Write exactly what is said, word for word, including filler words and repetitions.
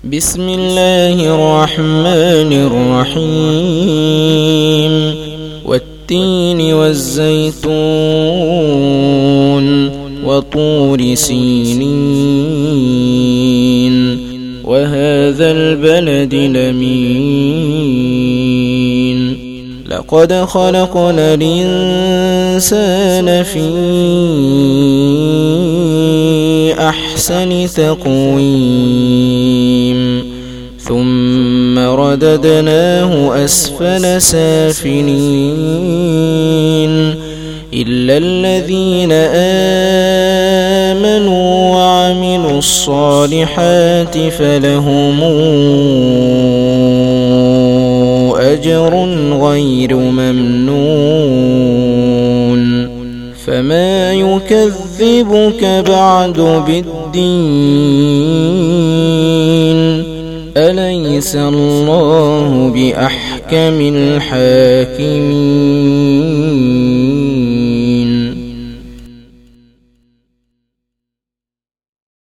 بسم الله الرحمن الرحيم والتين والزيتون وطور سينين وهذا البلد الأمين لقد خلقنا الإنسان في أحسن تقويم ثم رددناه أسفل سافلين إلا الذين آمنوا وعملوا الصالحات فلهم أجر غير ممنون فما يكذبك بعد بالدين أليس الله بأحكم الحاكمين